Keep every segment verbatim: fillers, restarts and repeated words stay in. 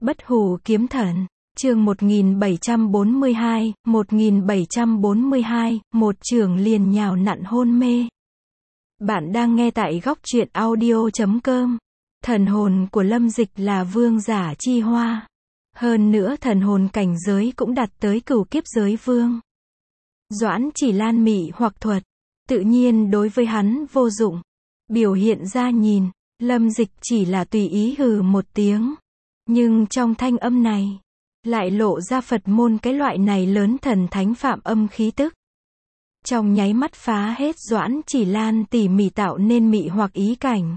Bất hủ kiếm thần, chương một nghìn bảy trăm bốn mươi hai, một nghìn bảy trăm bốn mươi hai, một chưởng liền nhào nặn hôn mê. Bạn đang nghe tại góc truyện audio chấm com. Thần hồn của Lâm Dịch là vương giả chi hoa. Hơn nữa thần hồn cảnh giới cũng đạt tới cửu kiếp giới vương. Doãn Chỉ Lan mị hoặc thuật, tự nhiên đối với hắn vô dụng. Biểu hiện ra nhìn, Lâm Dịch chỉ là tùy ý hừ một tiếng. Nhưng trong thanh âm này, lại lộ ra Phật môn cái loại này lớn thần thánh phạm âm khí tức. Trong nháy mắt phá hết Doãn Chỉ Lan tỉ mỉ tạo nên mị hoặc ý cảnh.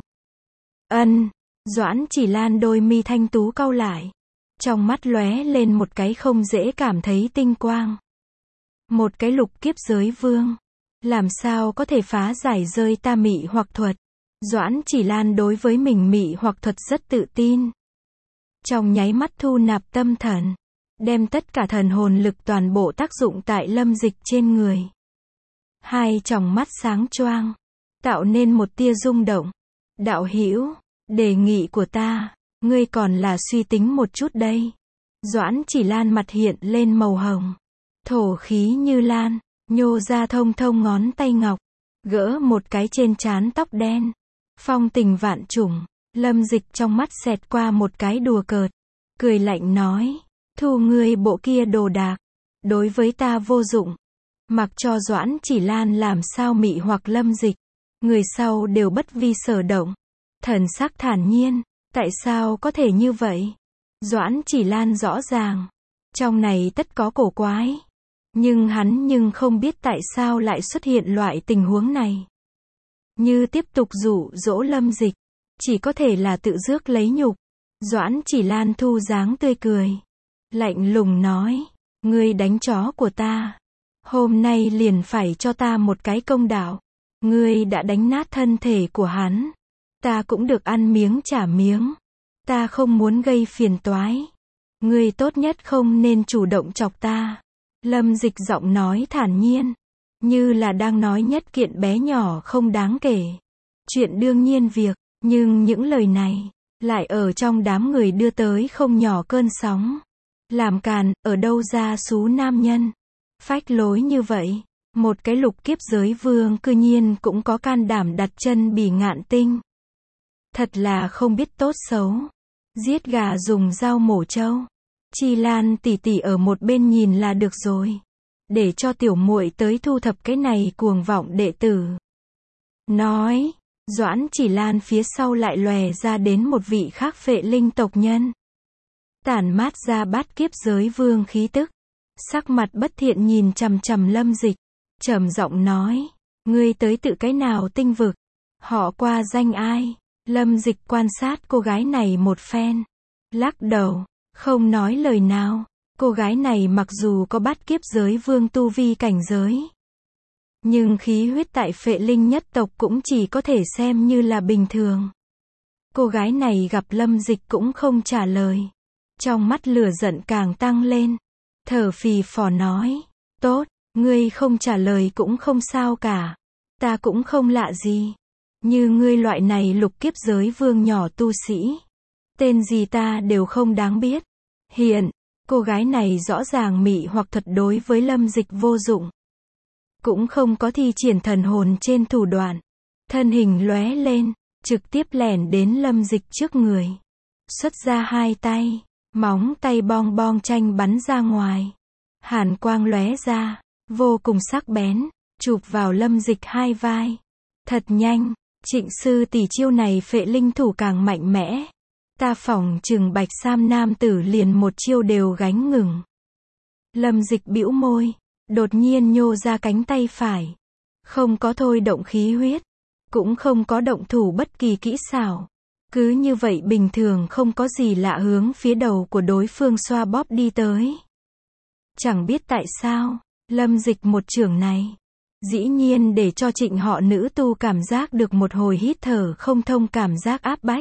Ân, Doãn Chỉ Lan đôi mi thanh tú cau lại. Trong mắt lóe lên một cái không dễ cảm thấy tinh quang. Một cái lục kiếp giới vương. Làm sao có thể phá giải rơi ta mị hoặc thuật? Doãn Chỉ Lan đối với mình mị hoặc thuật rất tự tin. Trong nháy mắt thu nạp tâm thần. Đem tất cả thần hồn lực toàn bộ tác dụng tại Lâm Dịch trên người. Hai tròng mắt sáng choang. Tạo nên một tia rung động. Đạo hữu, đề nghị của ta, ngươi còn là suy tính một chút đây. Doãn Chỉ Lan mặt hiện lên màu hồng. Thổ khí như lan, nhô ra thông thông ngón tay ngọc. Gỡ một cái trên trán tóc đen. Phong tình vạn trùng. Lâm Dịch trong mắt xẹt qua một cái đùa cợt. Cười lạnh nói. Thu ngươi bộ kia đồ đạc. Đối với ta vô dụng. Mặc cho Doãn Chỉ Lan làm sao mị hoặc Lâm Dịch. Người sau đều bất vi sở động. Thần sắc thản nhiên. Tại sao có thể như vậy? Doãn Chỉ Lan rõ ràng. Trong này tất có cổ quái. Nhưng hắn nhưng không biết tại sao lại xuất hiện loại tình huống này. Như tiếp tục dụ dỗ Lâm Dịch. Chỉ có thể là tự rước lấy nhục. Doãn Chỉ Lan thu dáng tươi cười. Lạnh lùng nói. Ngươi đánh chó của ta. Hôm nay liền phải cho ta một cái công đạo. Ngươi đã đánh nát thân thể của hắn. Ta cũng được ăn miếng trả miếng. Ta không muốn gây phiền toái. Ngươi tốt nhất không nên chủ động chọc ta. Lâm Dịch giọng nói thản nhiên. Như là đang nói nhất kiện bé nhỏ không đáng kể. Chuyện đương nhiên việc. Nhưng những lời này, lại ở trong đám người đưa tới không nhỏ cơn sóng. Làm càn, ở đâu ra số nam nhân. Phách lối như vậy. Một cái lục kiếp giới vương cư nhiên cũng có can đảm đặt chân Bỉ Ngạn Tinh. Thật là không biết tốt xấu. Giết gà dùng dao mổ trâu. Chi Lan tỷ tỷ ở một bên nhìn là được rồi. Để cho tiểu muội tới thu thập cái này cuồng vọng đệ tử. Nói. Doãn Chỉ Lan phía sau lại lòe ra đến một vị khác phệ linh tộc nhân. Tản mát ra bát kiếp giới vương khí tức. Sắc mặt bất thiện nhìn chằm chằm Lâm Dịch. Trầm giọng nói. Ngươi tới tự cái nào tinh vực? Họ qua danh ai? Lâm Dịch quan sát cô gái này một phen. Lắc đầu. Không nói lời nào. Cô gái này mặc dù có bát kiếp giới vương tu vi cảnh giới. Nhưng khí huyết tại phệ linh nhất tộc cũng chỉ có thể xem như là bình thường. Cô gái này gặp Lâm Dịch cũng không trả lời. Trong mắt lửa giận càng tăng lên. Thở phì phò nói. Tốt, ngươi không trả lời cũng không sao cả. Ta cũng không lạ gì. Như ngươi loại này lục kiếp giới vương nhỏ tu sĩ. Tên gì ta đều không đáng biết. Hiện, cô gái này rõ ràng mị hoặc thuật đối với Lâm Dịch vô dụng. Cũng không có thi triển thần hồn trên thủ đoạn. Thân hình lóe lên, trực tiếp lẻn đến Lâm Dịch trước người. Xuất ra hai tay, móng tay bong bong chanh bắn ra ngoài. Hàn quang lóe ra, vô cùng sắc bén, chụp vào Lâm Dịch hai vai. Thật nhanh, Trịnh sư tỷ chiêu này phệ linh thủ càng mạnh mẽ. Ta phỏng chừng Bạch Sam nam tử liền một chiêu đều gánh ngừng. Lâm Dịch bĩu môi. Đột nhiên nhô ra cánh tay phải. Không có thôi động khí huyết. Cũng không có động thủ bất kỳ kỹ xảo. Cứ như vậy bình thường không có gì lạ hướng phía đầu của đối phương xoa bóp đi tới. Chẳng biết tại sao, Lâm Dịch một chưởng này. Dĩ nhiên để cho Trịnh họ nữ tu cảm giác được một hồi hít thở không thông cảm giác áp bách.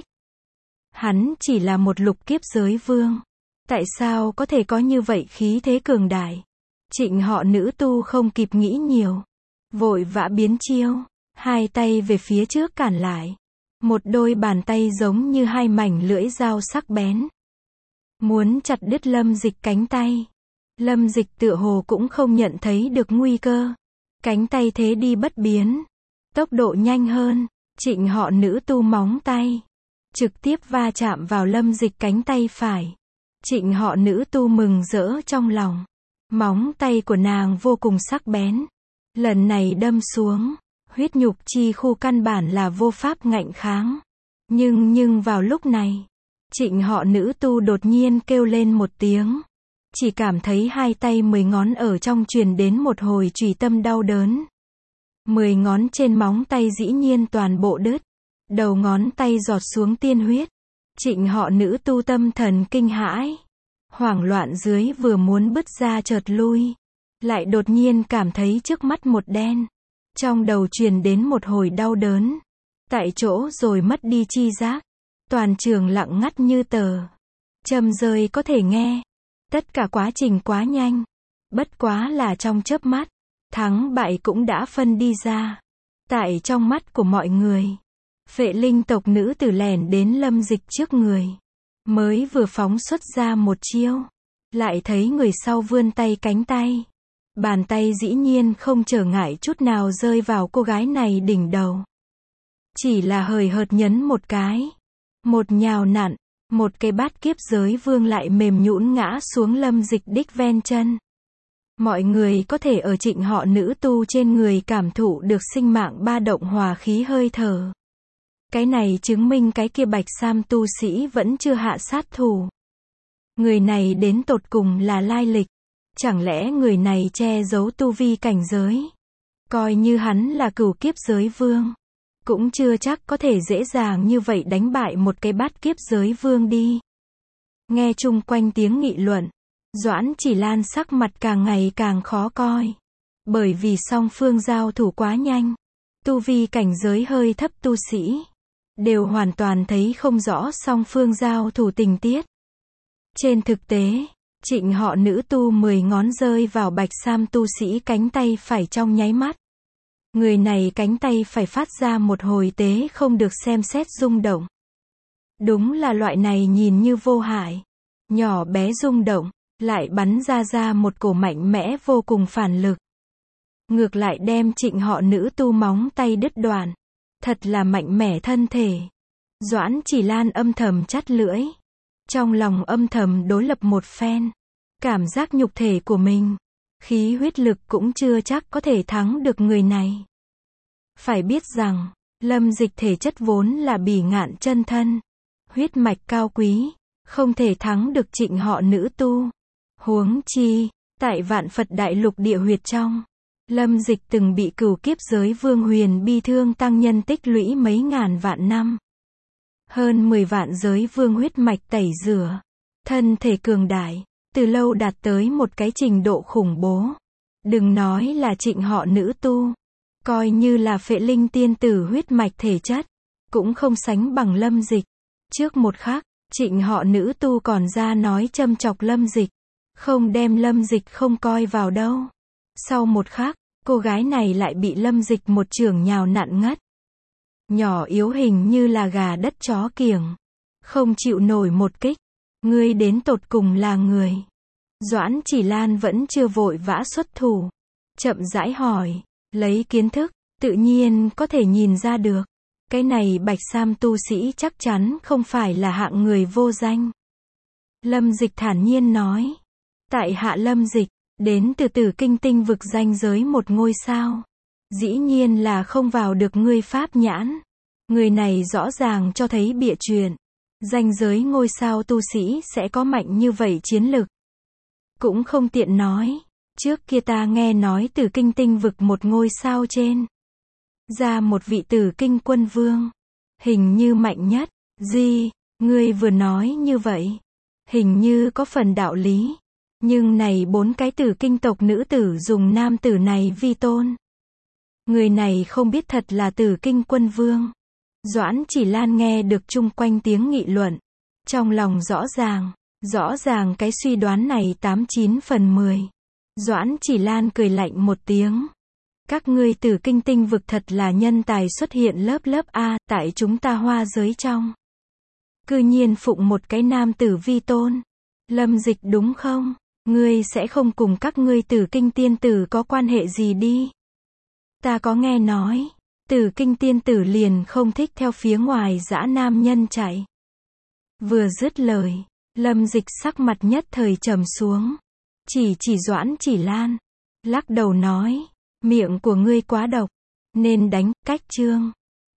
Hắn chỉ là một lục kiếp giới vương. Tại sao có thể có như vậy khí thế cường đại? Trịnh họ nữ tu không kịp nghĩ nhiều. Vội vã biến chiêu. Hai tay về phía trước cản lại. Một đôi bàn tay giống như hai mảnh lưỡi dao sắc bén. muốn chặt đứt Lâm Dịch cánh tay. Lâm Dịch tựa hồ cũng không nhận thấy được nguy cơ. Cánh tay thế đi bất biến. Tốc độ nhanh hơn. Trịnh họ nữ tu móng tay. Trực tiếp va chạm vào Lâm Dịch cánh tay phải. Trịnh họ nữ tu mừng rỡ trong lòng. Móng tay của nàng vô cùng sắc bén. Lần này đâm xuống. Huyết nhục chi khu căn bản là vô pháp ngạnh kháng. Nhưng nhưng vào lúc này. Trịnh họ nữ tu đột nhiên kêu lên một tiếng. Chỉ cảm thấy hai tay mười ngón ở trong truyền đến một hồi chùy tâm đau đớn. Mười ngón trên móng tay dĩ nhiên toàn bộ đứt. Đầu ngón tay giọt xuống tiên huyết. Trịnh họ nữ tu tâm thần kinh hãi. Hoảng loạn dưới vừa muốn bứt ra chợt lui. Lại đột nhiên cảm thấy trước mắt một đen. Trong đầu truyền đến một hồi đau đớn. Tại chỗ rồi mất đi chi giác. Toàn trường lặng ngắt như tờ. Châm rơi có thể nghe. Tất cả quá trình quá nhanh. Bất quá là trong chớp mắt. Thắng bại cũng đã phân đi ra. Tại trong mắt của mọi người. Phệ linh tộc nữ tử lẻn đến Lâm Dịch trước người. Mới vừa phóng xuất ra một chiêu. Lại thấy người sau vươn tay cánh tay. Bàn tay dĩ nhiên không trở ngại chút nào rơi vào cô gái này đỉnh đầu. Chỉ là hời hợt nhấn một cái. Một nhào nặn. Một cái bát kiếp giới vương lại mềm nhũn ngã xuống Lâm Dịch đích ven chân. Mọi người có thể ở trịnh họ nữ tu trên người cảm thụ được sinh mạng ba động hòa khí hơi thở. Cái này chứng minh cái kia bạch sam tu sĩ vẫn chưa hạ sát thủ. Người này đến tột cùng là lai lịch. Chẳng lẽ người này che giấu tu vi cảnh giới? Coi như hắn là cửu kiếp giới vương. Cũng chưa chắc có thể dễ dàng như vậy đánh bại một cái bát kiếp giới vương đi. Nghe chung quanh tiếng nghị luận. Doãn Chỉ Lan sắc mặt càng ngày càng khó coi. Bởi vì song phương giao thủ quá nhanh. Tu vi cảnh giới hơi thấp tu sĩ. Đều hoàn toàn thấy không rõ song phương giao thủ tình tiết. Trên thực tế, trịnh họ nữ tu mười ngón rơi vào bạch sam tu sĩ cánh tay phải trong nháy mắt. Người này cánh tay phải phát ra một hồi tế không được xem xét rung động. Đúng là loại này nhìn như vô hại. Nhỏ bé rung động. Lại bắn ra ra một cổ mạnh mẽ vô cùng phản lực. Ngược lại đem trịnh họ nữ tu móng tay đứt đoạn. Thật là mạnh mẽ thân thể. Doãn Chỉ Lan âm thầm chắt lưỡi. Trong lòng âm thầm đối lập một phen. Cảm giác nhục thể của mình. Khí huyết lực cũng chưa chắc có thể thắng được người này. Phải biết rằng, Lâm Dịch thể chất vốn là bỉ ngạn chân thân. Huyết mạch cao quý. Không thể thắng được trịnh họ nữ tu. Huống chi, tại vạn Phật đại lục địa huyệt trong, Lâm Dịch từng bị cửu kiếp giới vương huyền bi thương tăng nhân tích lũy mấy ngàn vạn năm. Hơn mười vạn giới vương huyết mạch tẩy rửa. Thân thể cường đại, từ lâu đạt tới một cái trình độ khủng bố. Đừng nói là trịnh họ nữ tu. Coi như là phệ linh tiên tử huyết mạch thể chất. Cũng không sánh bằng Lâm Dịch. Trước một khắc, trịnh họ nữ tu còn ra nói châm chọc Lâm Dịch. Không đem Lâm Dịch không coi vào đâu. Sau một khắc, cô gái này lại bị Lâm Dịch một chưởng nhào nặn ngất. Nhỏ yếu hình như là gà đất chó kiểng. Không chịu nổi một kích. Ngươi đến tột cùng là người. Doãn Chỉ Lan vẫn chưa vội vã xuất thủ. Chậm rãi hỏi. Lấy kiến thức, tự nhiên có thể nhìn ra được. Cái này bạch sam tu sĩ chắc chắn không phải là hạng người vô danh. Lâm Dịch thản nhiên nói. Tại hạ Lâm Dịch, đến từ Tử Kinh tinh vực danh giới một ngôi sao. Dĩ nhiên là không vào được ngươi pháp nhãn. Người này rõ ràng cho thấy bịa chuyện. Danh giới ngôi sao tu sĩ sẽ có mạnh như vậy chiến lực. Cũng không tiện nói. Trước kia ta nghe nói Tử Kinh tinh vực một ngôi sao trên. Ra một vị Tử Kinh quân vương. Hình như mạnh nhất. Gì, ngươi vừa nói như vậy. Hình như có phần đạo lý. Nhưng này bốn cái Tử Kinh tộc nữ tử dùng nam tử này vi tôn. Người này không biết thật là Tử Kinh quân vương. Doãn Chỉ Lan nghe được chung quanh tiếng nghị luận. Trong lòng rõ ràng, rõ ràng cái suy đoán này tám chín phần mười. Doãn Chỉ Lan cười lạnh một tiếng. Các ngươi Tử Kinh tinh vực thật là nhân tài xuất hiện lớp lớp A tại chúng ta hoa giới trong. Cư nhiên phụng một cái nam tử vi tôn. Lâm Dịch đúng không? Ngươi sẽ không cùng các ngươi Tử Kinh tiên tử có quan hệ gì đi. Ta có nghe nói, Tử Kinh tiên tử liền không thích theo phía ngoài dã nam nhân chạy. Vừa dứt lời, Lâm Dịch sắc mặt nhất thời trầm xuống. Chỉ chỉ Doãn Chỉ Lan, lắc đầu nói, miệng của ngươi quá độc, nên đánh, cách chương.